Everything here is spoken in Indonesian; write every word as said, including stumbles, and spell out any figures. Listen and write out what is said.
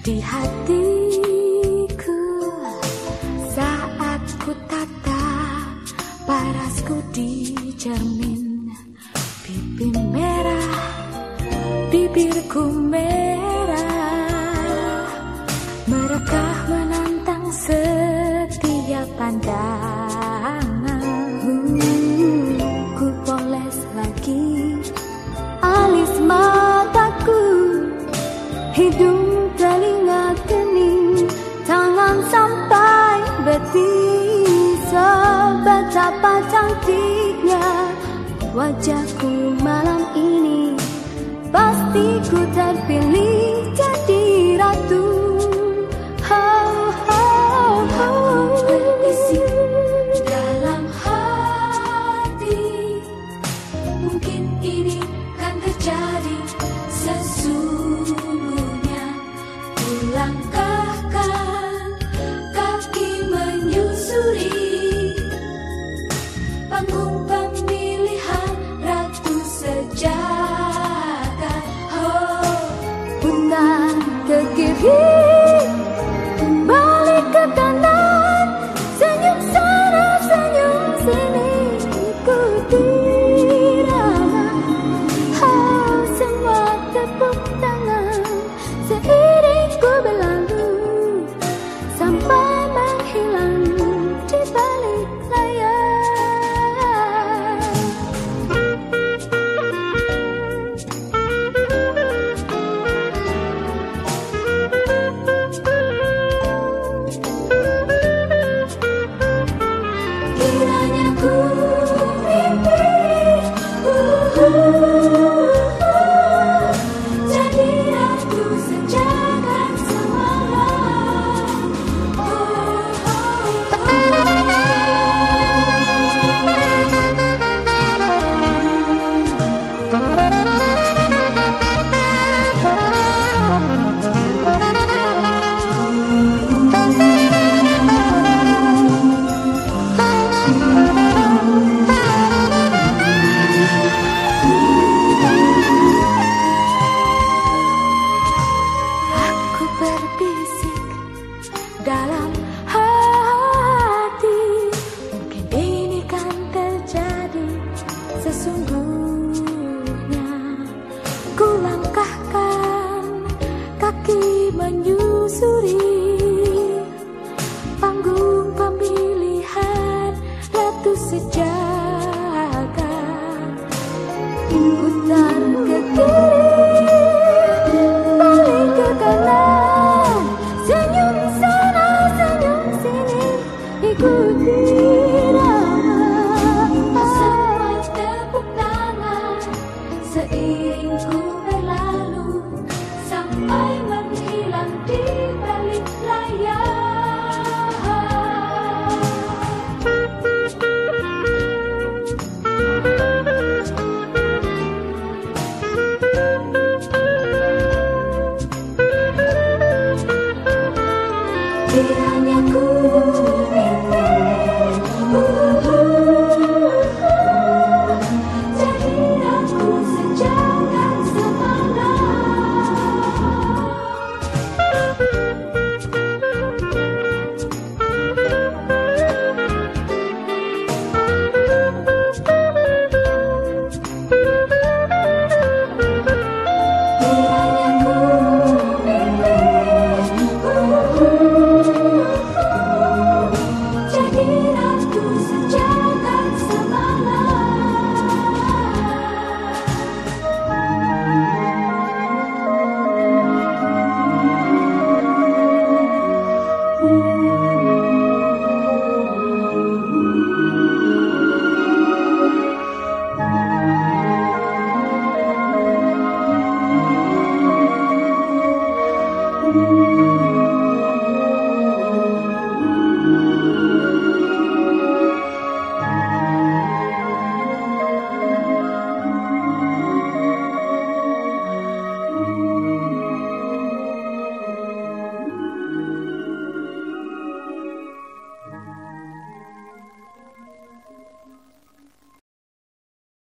di hatiku saat ku tatap parasku di cermin. Pipi merah, bibirku merah, merekah menantang setiap pandangan. Hmm, ku poles lagi alis mataku, hidung, telinga, kening, tangan sampai betis. Betapa cantiknya wajahku malam ini, pasti ku terpilih jadi ratu. Oh, oh, oh. Terisi dalam hati, mungkin ini kan terjadi sesungguhnya. Ku langkahkan kaki menyusuri panggung pemilihan ratu sejata. Oh, punah ke kiri,